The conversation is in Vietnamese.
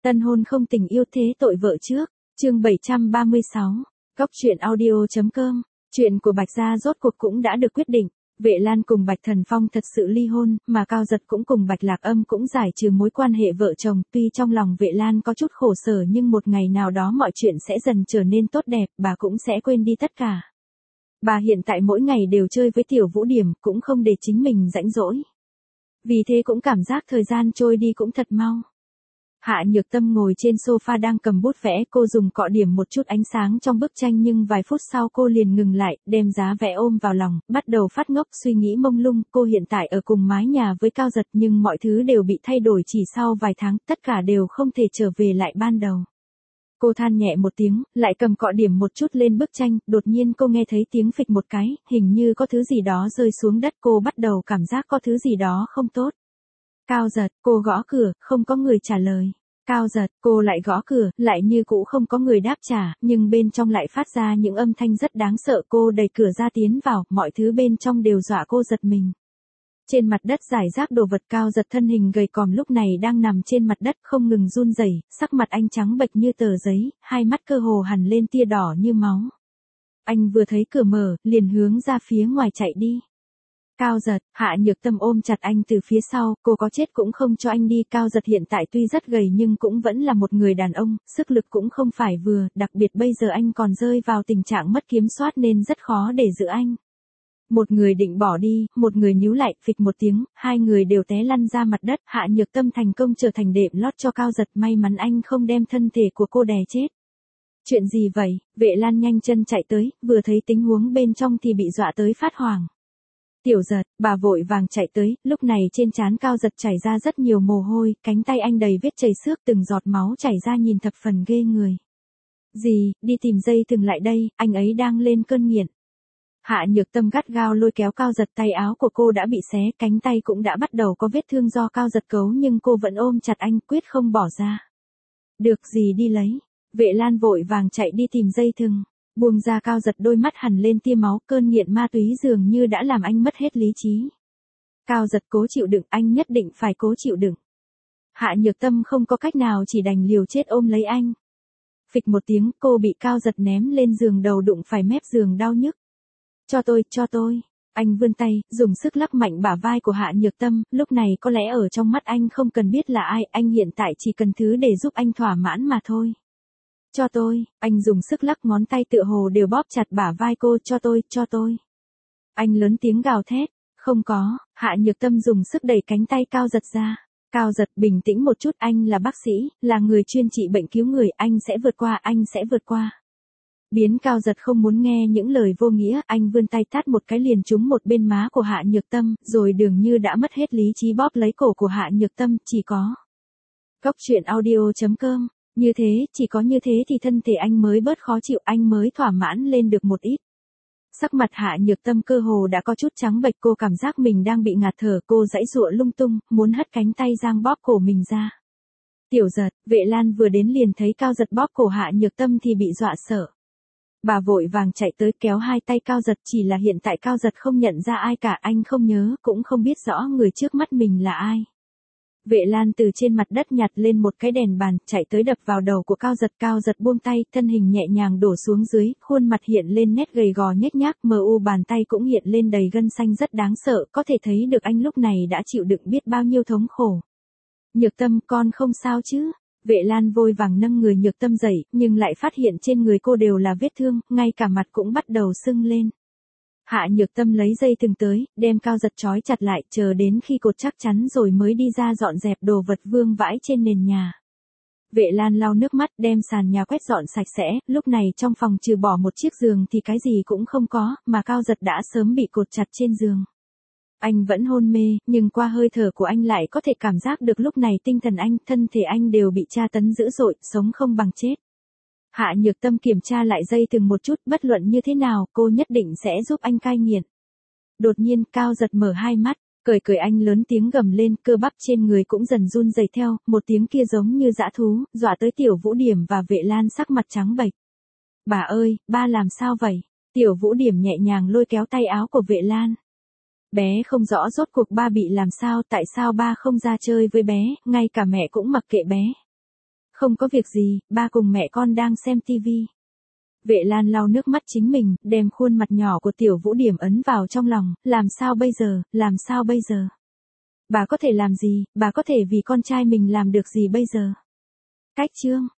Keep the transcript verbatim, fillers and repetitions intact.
Tân hôn không tình yêu thế tội vợ trước, chương bảy trăm ba mươi sáu, Góc truyện audio.com, chuyện của Bạch Gia rốt cuộc cũng đã được quyết định. Vệ Lan cùng Bạch Thần Phong thật sự ly hôn, mà Cao Giật cũng cùng Bạch Lạc Âm cũng giải trừ mối quan hệ vợ chồng. Tuy trong lòng Vệ Lan có chút khổ sở nhưng một ngày nào đó mọi chuyện sẽ dần trở nên tốt đẹp, bà cũng sẽ quên đi tất cả. Bà hiện tại mỗi ngày đều chơi với Tiểu Vũ Điểm, cũng không để chính mình rãnh rỗi. Vì thế cũng cảm giác thời gian trôi đi cũng thật mau. Hạ Nhược Tâm ngồi trên sofa đang cầm bút vẽ, cô dùng cọ điểm một chút ánh sáng trong bức tranh nhưng vài phút sau cô liền ngừng lại, đem giá vẽ ôm vào lòng, bắt đầu phát ngốc suy nghĩ mông lung. Cô hiện tại ở cùng mái nhà với Cao Giật nhưng mọi thứ đều bị thay đổi chỉ sau vài tháng, tất cả đều không thể trở về lại ban đầu. Cô than nhẹ một tiếng, lại cầm cọ điểm một chút lên bức tranh, đột nhiên cô nghe thấy tiếng phịch một cái, hình như có thứ gì đó rơi xuống đất, cô bắt đầu cảm giác có thứ gì đó không tốt. Cao Giật, cô gõ cửa, không có người trả lời. Cao Giật, cô lại gõ cửa, lại như cũ không có người đáp trả, nhưng bên trong lại phát ra những âm thanh rất đáng sợ. Cô đẩy cửa ra tiến vào, mọi thứ bên trong đều dọa cô giật mình. Trên mặt đất rải rác đồ vật. Cao Giật thân hình gầy còm lúc này đang nằm trên mặt đất không ngừng run rẩy, sắc mặt anh trắng bệch như tờ giấy, hai mắt cơ hồ hằn lên tia đỏ như máu. Anh vừa thấy cửa mở, liền hướng ra phía ngoài chạy đi. Cao Giật, Hạ Nhược Tâm ôm chặt anh từ phía sau, cô có chết cũng không cho anh đi. Cao Giật hiện tại tuy rất gầy nhưng cũng vẫn là một người đàn ông, sức lực cũng không phải vừa, đặc biệt bây giờ anh còn rơi vào tình trạng mất kiểm soát nên rất khó để giữ anh. Một người định bỏ đi, một người níu lại, phịch một tiếng, hai người đều té lăn ra mặt đất. Hạ Nhược Tâm thành công trở thành đệm lót cho Cao Giật, may mắn anh không đem thân thể của cô đè chết. Chuyện gì vậy? Vệ Lan nhanh chân chạy tới, vừa thấy tình huống bên trong thì bị dọa tới phát hoảng. Tiểu Giật, bà vội vàng chạy tới, lúc này trên trán Cao Giật chảy ra rất nhiều mồ hôi, cánh tay anh đầy vết chảy xước, từng giọt máu chảy ra nhìn thập phần ghê người. Gì, đi tìm dây thừng lại đây, anh ấy đang lên cơn nghiện. Hạ Nhược Tâm gắt gao lôi kéo Cao Giật, tay áo của cô đã bị xé, cánh tay cũng đã bắt đầu có vết thương do Cao Giật cấu nhưng cô vẫn ôm chặt anh, quyết không bỏ ra. Được gì đi lấy. Vệ Lan vội vàng chạy đi tìm dây thừng. Buông ra Cao Giật, đôi mắt hằn lên tia máu, cơn nghiện ma túy dường như đã làm anh mất hết lý trí. Cao Giật cố chịu đựng, anh nhất định phải cố chịu đựng. Hạ Nhược Tâm không có cách nào chỉ đành liều chết ôm lấy anh. Phịch một tiếng, cô bị Cao Giật ném lên giường, đầu đụng phải mép giường đau nhức. Cho tôi, cho tôi. Anh vươn tay, dùng sức lắc mạnh bả vai của Hạ Nhược Tâm, lúc này có lẽ ở trong mắt anh không cần biết là ai, anh hiện tại chỉ cần thứ để giúp anh thỏa mãn mà thôi. Cho tôi, anh dùng sức lắc ngón tay tựa hồ đều bóp chặt bả vai cô, cho tôi, cho tôi. Anh lớn tiếng gào thét, không có. Hạ Nhược Tâm dùng sức đẩy cánh tay Cao Giật ra. Cao Giật, bình tĩnh một chút, anh là bác sĩ, là người chuyên trị bệnh cứu người, anh sẽ vượt qua, anh sẽ vượt qua. Biến Cao Giật không muốn nghe những lời vô nghĩa, anh vươn tay tát một cái liền trúng một bên má của Hạ Nhược Tâm, rồi dường như đã mất hết lý trí bóp lấy cổ của Hạ Nhược Tâm, chỉ có. Góc truyện audio.com. Như thế, chỉ có như thế thì thân thể anh mới bớt khó chịu, anh mới thỏa mãn lên được một ít. Sắc mặt Hạ Nhược Tâm cơ hồ đã có chút trắng bệch, cô cảm giác mình đang bị ngạt thở, cô giãy giụa lung tung, muốn hất cánh tay giang bóp cổ mình ra. Tiểu Giật, Vệ Lan vừa đến liền thấy Cao Giật bóp cổ Hạ Nhược Tâm thì bị dọa sợ. Bà vội vàng chạy tới kéo hai tay Cao Giật, chỉ là hiện tại Cao Giật không nhận ra ai cả, anh không nhớ, cũng không biết rõ người trước mắt mình là ai. Vệ Lan từ trên mặt đất nhặt lên một cái đèn bàn, chạy tới đập vào đầu của Cao Giật. Cao Giật buông tay, thân hình nhẹ nhàng đổ xuống dưới, khuôn mặt hiện lên nét gầy gò nhếch nhác, mờ u bàn tay cũng hiện lên đầy gân xanh rất đáng sợ, có thể thấy được anh lúc này đã chịu đựng biết bao nhiêu thống khổ. Nhược Tâm, con không sao chứ? Vệ Lan vội vàng nâng người Nhược Tâm dậy, nhưng lại phát hiện trên người cô đều là vết thương, ngay cả mặt cũng bắt đầu sưng lên. Hạ Nhược Tâm lấy dây thừng tới, đem Cao Giật trói chặt lại, chờ đến khi cột chắc chắn rồi mới đi ra dọn dẹp đồ vật vương vãi trên nền nhà. Vệ Lan lau nước mắt, đem sàn nhà quét dọn sạch sẽ, lúc này trong phòng trừ bỏ một chiếc giường thì cái gì cũng không có, mà Cao Giật đã sớm bị cột chặt trên giường. Anh vẫn hôn mê, nhưng qua hơi thở của anh lại có thể cảm giác được lúc này tinh thần anh, thân thể anh đều bị tra tấn dữ dội, sống không bằng chết. Hạ Nhược Tâm kiểm tra lại dây thừng một chút, bất luận như thế nào, cô nhất định sẽ giúp anh cai nghiện. Đột nhiên, Cao Giật mở hai mắt, cười cười, anh lớn tiếng gầm lên, cơ bắp trên người cũng dần run rẩy theo, một tiếng kia giống như dã thú, dọa tới Tiểu Vũ Điểm và Vệ Lan sắc mặt trắng bệch. Bà ơi, ba làm sao vậy? Tiểu Vũ Điểm nhẹ nhàng lôi kéo tay áo của Vệ Lan. Bé không rõ rốt cuộc ba bị làm sao, tại sao ba không ra chơi với bé, ngay cả mẹ cũng mặc kệ bé. Không có việc gì, ba cùng mẹ con đang xem tivi. Vệ Lan lau nước mắt chính mình, đem khuôn mặt nhỏ của Tiểu Vũ Điểm ấn vào trong lòng, làm sao bây giờ, làm sao bây giờ? Bà có thể làm gì, bà có thể vì con trai mình làm được gì bây giờ? Cách chương